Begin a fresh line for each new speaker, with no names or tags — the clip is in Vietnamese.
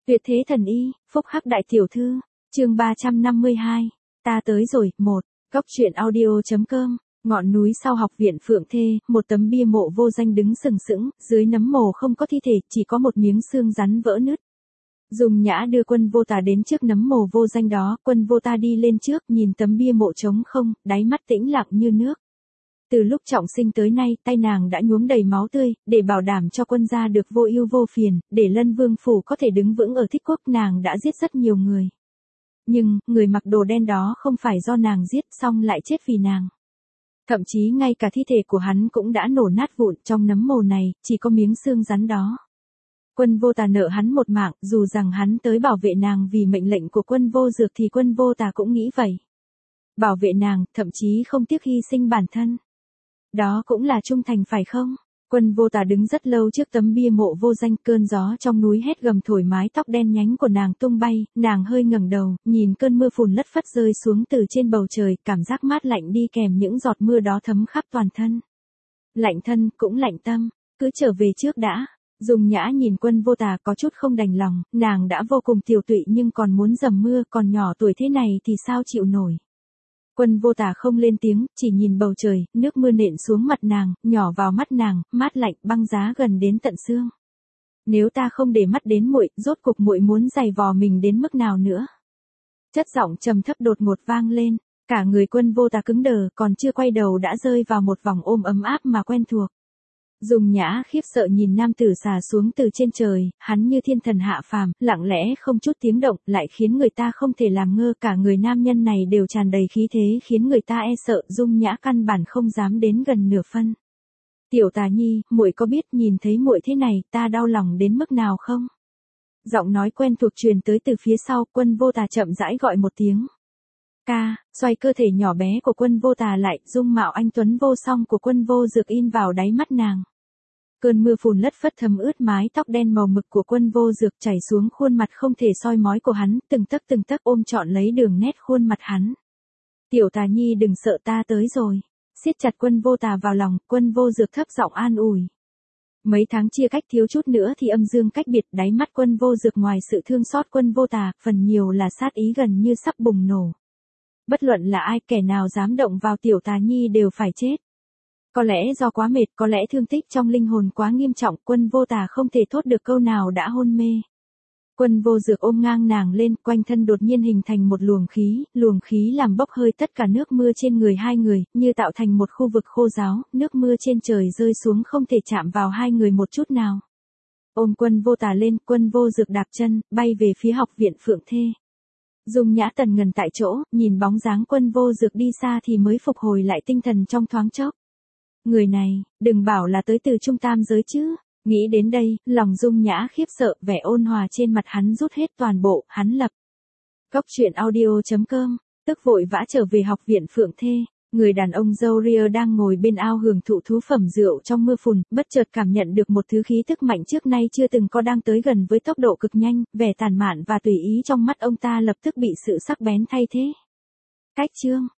Tuyệt thế thần y, phúc hắc đại tiểu thư, chương 352, ta tới rồi, 1, góc truyện audio.com, ngọn núi sau học viện Phượng Thê, một tấm bia mộ vô danh đứng sừng sững, dưới nấm mồ không có thi thể, chỉ có một miếng xương rắn vỡ nứt. Dùng Nhã đưa Quân Vô Tà đến trước nấm mồ vô danh đó, Quân Vô Tà đi lên trước, nhìn tấm bia mộ trống không, đáy mắt tĩnh lặng như nước. Từ lúc trọng sinh tới nay, tay nàng đã nhuốm đầy máu tươi, để bảo đảm cho quân gia được vô ưu vô phiền, để Lân Vương phủ có thể đứng vững ở Thích Quốc, nàng đã giết rất nhiều người. Nhưng, người mặc đồ đen đó không phải do nàng giết, xong lại chết vì nàng. Thậm chí ngay cả thi thể của hắn cũng đã nổ nát vụn, trong nấm mồ này, chỉ có miếng xương rắn đó. Quân Vô Tà nợ hắn một mạng, dù rằng hắn tới bảo vệ nàng vì mệnh lệnh của Quân Vô Dược thì Quân Vô Tà cũng nghĩ vậy. Bảo vệ nàng, thậm chí không tiếc hy sinh bản thân. Đó cũng là trung thành phải không? Quân Vô Tà đứng rất lâu trước tấm bia mộ vô danh, cơn gió trong núi hét gầm thổi mái tóc đen nhánh của nàng tung bay, nàng hơi ngẩng đầu, nhìn cơn mưa phùn lất phất rơi xuống từ trên bầu trời, cảm giác mát lạnh đi kèm những giọt mưa đó thấm khắp toàn thân. Lạnh thân, cũng lạnh tâm, cứ trở về trước đã. Dùng Nhã nhìn Quân Vô Tà có chút không đành lòng, nàng đã vô cùng tiều tụy nhưng còn muốn dầm mưa, còn nhỏ tuổi thế này thì sao chịu nổi. Quân Vô Tà không lên tiếng, chỉ nhìn bầu trời, nước mưa nện xuống mặt nàng, nhỏ vào mắt nàng, mát lạnh, băng giá gần đến tận xương. Nếu ta không để mắt đến muội, rốt cục muội muốn giày vò mình đến mức nào nữa? Chất giọng trầm thấp đột ngột vang lên, cả người Quân Vô Tà cứng đờ, còn chưa quay đầu đã rơi vào một vòng ôm ấm áp mà quen thuộc. Dùng Nhã khiếp sợ nhìn nam tử xà xuống từ trên trời, hắn như thiên thần hạ phàm, lặng lẽ không chút tiếng động, lại khiến người ta không thể làm ngơ, cả người nam nhân này đều tràn đầy khí thế khiến người ta e sợ, Dung Nhã căn bản không dám đến gần nửa phân. Tiểu Tà Nhi, muội có biết nhìn thấy muội thế này, ta đau lòng đến mức nào không? Giọng nói quen thuộc truyền tới từ phía sau, Quân Vô Tà chậm rãi gọi một tiếng. Ca, xoay cơ thể nhỏ bé của Quân Vô Tà lại, dung mạo anh tuấn vô song của Quân Vô Dược in vào đáy mắt nàng. Cơn mưa phùn lất phất thấm ướt mái tóc đen màu mực của Quân Vô Dược chảy xuống khuôn mặt không thể soi mói của hắn, từng tấc ôm trọn lấy đường nét khuôn mặt hắn. Tiểu Tà Nhi đừng sợ, ta tới rồi. Siết chặt Quân Vô Tà vào lòng, Quân Vô Dược thấp giọng an ủi. Mấy tháng chia cách thiếu chút nữa thì âm dương cách biệt, đáy mắt Quân Vô Dược ngoài sự thương xót Quân Vô Tà, phần nhiều là sát ý gần như sắp bùng nổ. Bất luận là ai, kẻ nào dám động vào Tiểu Tà Nhi đều phải chết. Có lẽ do quá mệt, có lẽ thương tích trong linh hồn quá nghiêm trọng, Quân Vô Tà không thể thốt được câu nào đã hôn mê. Quân Vô Dược ôm ngang nàng lên, quanh thân đột nhiên hình thành một luồng khí làm bốc hơi tất cả nước mưa trên người hai người, như tạo thành một khu vực khô ráo, nước mưa trên trời rơi xuống không thể chạm vào hai người một chút nào. Ôm Quân Vô Tà lên, Quân Vô Dược đạp chân, bay về phía học viện Phượng Thê. Dung Nhã tần ngần tại chỗ, nhìn bóng dáng Quân Vô Dược đi xa thì mới phục hồi lại tinh thần trong thoáng chốc. Người này, đừng bảo là tới từ trung tam giới chứ. Nghĩ đến đây, lòng Dung Nhã khiếp sợ, vẻ ôn hòa trên mặt hắn rút hết toàn bộ, hắn lập. Góc truyện audio.com, tức vội vã trở về học viện Phượng Thê. Người đàn ông râu ria đang ngồi bên ao hưởng thụ thú phẩm rượu trong mưa phùn, bất chợt cảm nhận được một thứ khí tức mạnh trước nay chưa từng có đang tới gần với tốc độ cực nhanh, vẻ tàn mạn và tùy ý trong mắt ông ta lập tức bị sự sắc bén thay thế. Cách chương